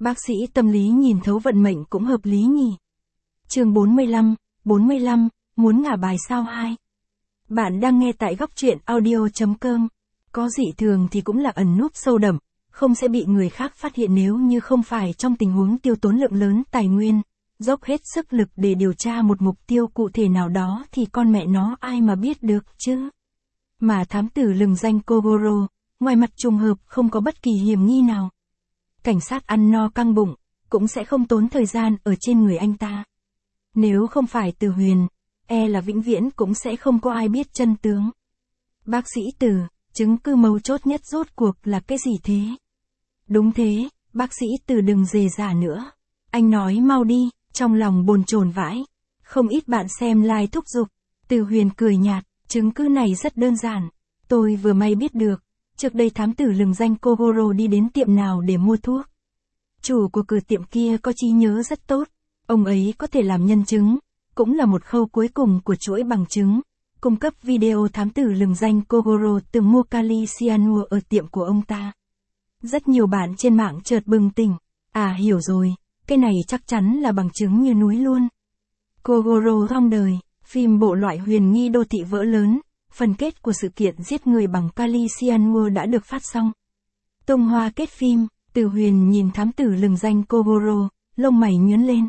Bác sĩ tâm lý nhìn thấu vận mệnh cũng hợp lý nhỉ. Chương 45, muốn ngả bài sao 2. Bạn đang nghe tại góc truyện audio.com. Có dị thường thì cũng là ẩn núp sâu đậm, không sẽ bị người khác phát hiện nếu như không phải trong tình huống tiêu tốn lượng lớn tài nguyên, dốc hết sức lực để điều tra một mục tiêu cụ thể nào đó thì con mẹ nó ai mà biết được chứ. Mà thám tử lừng danh Kogoro, ngoài mặt trùng hợp không có bất kỳ hiểm nghi nào. Cảnh sát ăn no căng bụng, cũng sẽ không tốn thời gian ở trên người anh ta. Nếu không phải Từ Huyền, là vĩnh viễn cũng sẽ không có ai biết chân tướng. Bác sĩ Từ, chứng cứ mấu chốt nhất rốt cuộc là cái gì thế? Đúng thế, bác sĩ Từ đừng dề dả nữa. Anh nói mau đi, trong lòng bồn chồn vãi. Không ít bạn xem live thúc giục. Từ Huyền cười nhạt, chứng cứ này rất đơn giản. Tôi vừa may biết được, trước đây thám tử lừng danh Kogoro đi đến tiệm nào để mua thuốc. Chủ của cửa tiệm kia có trí nhớ rất tốt. Ông ấy có thể làm nhân chứng, cũng là một khâu cuối cùng của chuỗi bằng chứng, cung cấp video thám tử lừng danh Kogoro từng mua kali cyanua ở tiệm của ông ta. Rất nhiều bạn trên mạng chợt bừng tỉnh, hiểu rồi, cái này chắc chắn là bằng chứng như núi luôn. Kogoro trong đời, phim bộ loại huyền nghi đô thị vỡ lớn, phần kết của sự kiện giết người bằng kali cyanua đã được phát xong. Tung hoa kết phim, Từ Huyền nhìn thám tử lừng danh Kogoro, lông mày nhướng lên.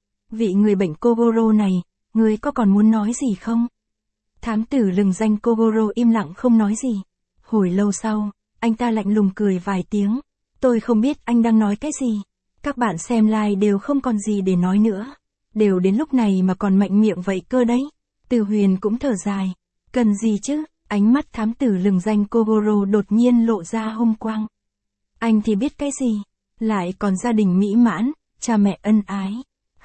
Vị người bệnh Kogoro này, người có còn muốn nói gì không? Thám tử lừng danh Kogoro im lặng không nói gì. Hồi lâu sau, anh ta lạnh lùng cười vài tiếng. Tôi không biết anh đang nói cái gì. Các bạn xem live đều không còn gì để nói nữa. Đều đến lúc này mà còn mạnh miệng vậy cơ đấy. Từ Huyền cũng thở dài. Cần gì chứ? Ánh mắt thám tử lừng danh Kogoro đột nhiên lộ ra hung quang. Anh thì biết cái gì? Lại còn gia đình mỹ mãn, cha mẹ ân ái.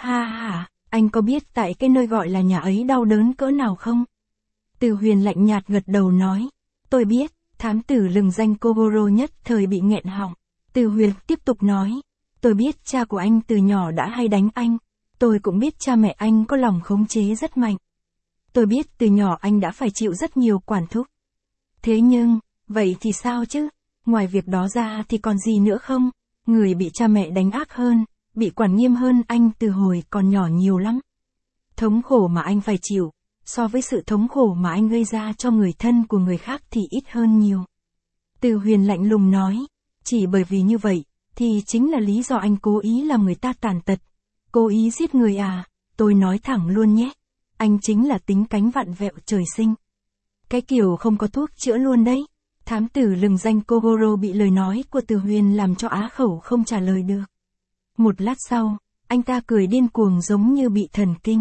Ha, anh có biết tại cái nơi gọi là nhà ấy đau đớn cỡ nào không? Từ Huyền lạnh nhạt gật đầu nói. Tôi biết, thám tử lừng danh Kogoro nhất thời bị nghẹn họng. Từ Huyền tiếp tục nói. Tôi biết cha của anh từ nhỏ đã hay đánh anh. Tôi cũng biết cha mẹ anh có lòng khống chế rất mạnh. Tôi biết từ nhỏ anh đã phải chịu rất nhiều quản thúc. Thế nhưng, vậy thì sao chứ? Ngoài việc đó ra thì còn gì nữa không? Người bị cha mẹ đánh ác hơn, bị quản nghiêm hơn anh từ hồi còn nhỏ nhiều lắm. Thống khổ mà anh phải chịu, so với sự thống khổ mà anh gây ra cho người thân của người khác thì ít hơn nhiều. Từ Huyền lạnh lùng nói, chỉ bởi vì như vậy, thì chính là lý do anh cố ý làm người ta tàn tật. Cố ý giết người à? Tôi nói thẳng luôn nhé. Anh chính là tính cánh vặn vẹo trời sinh. Cái kiểu không có thuốc chữa luôn đấy. Thám tử lừng danh Kogoro bị lời nói của Từ Huyền làm cho á khẩu không trả lời được. Một lát sau, anh ta cười điên cuồng giống như bị thần kinh.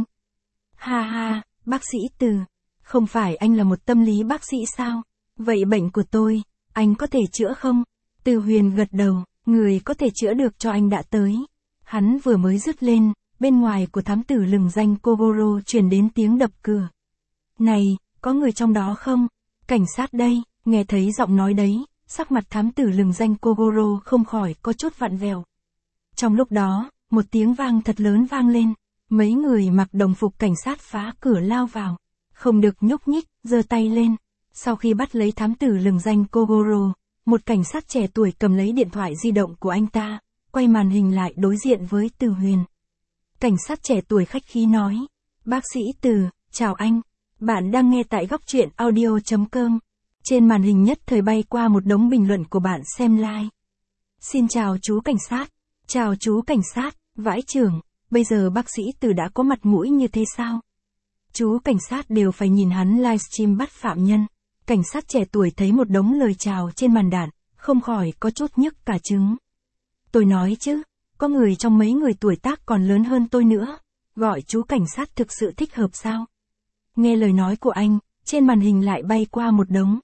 Ha, bác sĩ Từ, không phải anh là một tâm lý bác sĩ sao? Vậy bệnh của tôi, anh có thể chữa không? Từ Huyền gật đầu, người có thể chữa được cho anh đã tới. Hắn vừa mới dứt lên, bên ngoài của thám tử lừng danh Kogoro truyền đến tiếng đập cửa. Này, có người trong đó không? Cảnh sát đây. Nghe thấy giọng nói đấy, sắc mặt thám tử lừng danh Kogoro không khỏi có chút vặn vẹo. Trong lúc đó, một tiếng vang thật lớn vang lên, mấy người mặc đồng phục cảnh sát phá cửa lao vào, không được nhúc nhích, giơ tay lên. Sau khi bắt lấy thám tử lừng danh Kogoro, một cảnh sát trẻ tuổi cầm lấy điện thoại di động của anh ta, quay màn hình lại đối diện với Từ Huyền. Cảnh sát trẻ tuổi khách khí nói, bác sĩ Từ, chào anh, bạn đang nghe tại góc truyện audio.com. Trên màn hình nhất thời bay qua một đống bình luận của bạn xem live. Xin chào chú cảnh sát. Chào chú cảnh sát, vãi chưởng, bây giờ bác sĩ Từ đã có mặt mũi như thế sao? Chú cảnh sát đều phải nhìn hắn livestream bắt phạm nhân. Cảnh sát trẻ tuổi thấy một đống lời chào trên màn đạn, không khỏi có chút nhức cả trứng. Tôi nói chứ, có người trong mấy người tuổi tác còn lớn hơn tôi nữa, gọi chú cảnh sát thực sự thích hợp sao? Nghe lời nói của anh, trên màn hình lại bay qua một đống.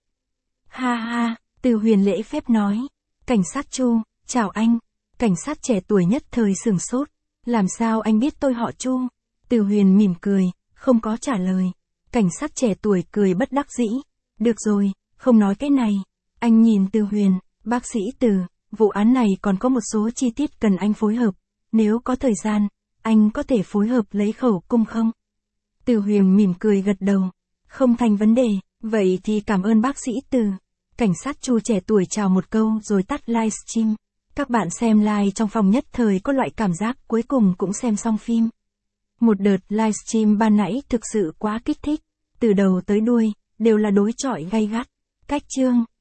Ha, Từ Huyền lễ phép nói. Cảnh sát Chu, chào anh. Cảnh sát trẻ tuổi nhất thời sửng sốt. Làm sao anh biết tôi họ Chu? Từ Huyền mỉm cười, không có trả lời. Cảnh sát trẻ tuổi cười bất đắc dĩ. Được rồi, không nói cái này. Anh nhìn Từ Huyền, bác sĩ Từ, vụ án này còn có một số chi tiết cần anh phối hợp. Nếu có thời gian, anh có thể phối hợp lấy khẩu cung không? Từ Huyền mỉm cười gật đầu. Không thành vấn đề, vậy thì cảm ơn bác sĩ Từ. Cảnh sát Chu trẻ tuổi chào một câu rồi tắt livestream. Các bạn xem live trong phòng nhất thời có loại cảm giác cuối cùng cũng xem xong phim. Một đợt livestream ban nãy thực sự quá kích thích. Từ đầu tới đuôi, đều là đối chọi gay gắt. Cách chương,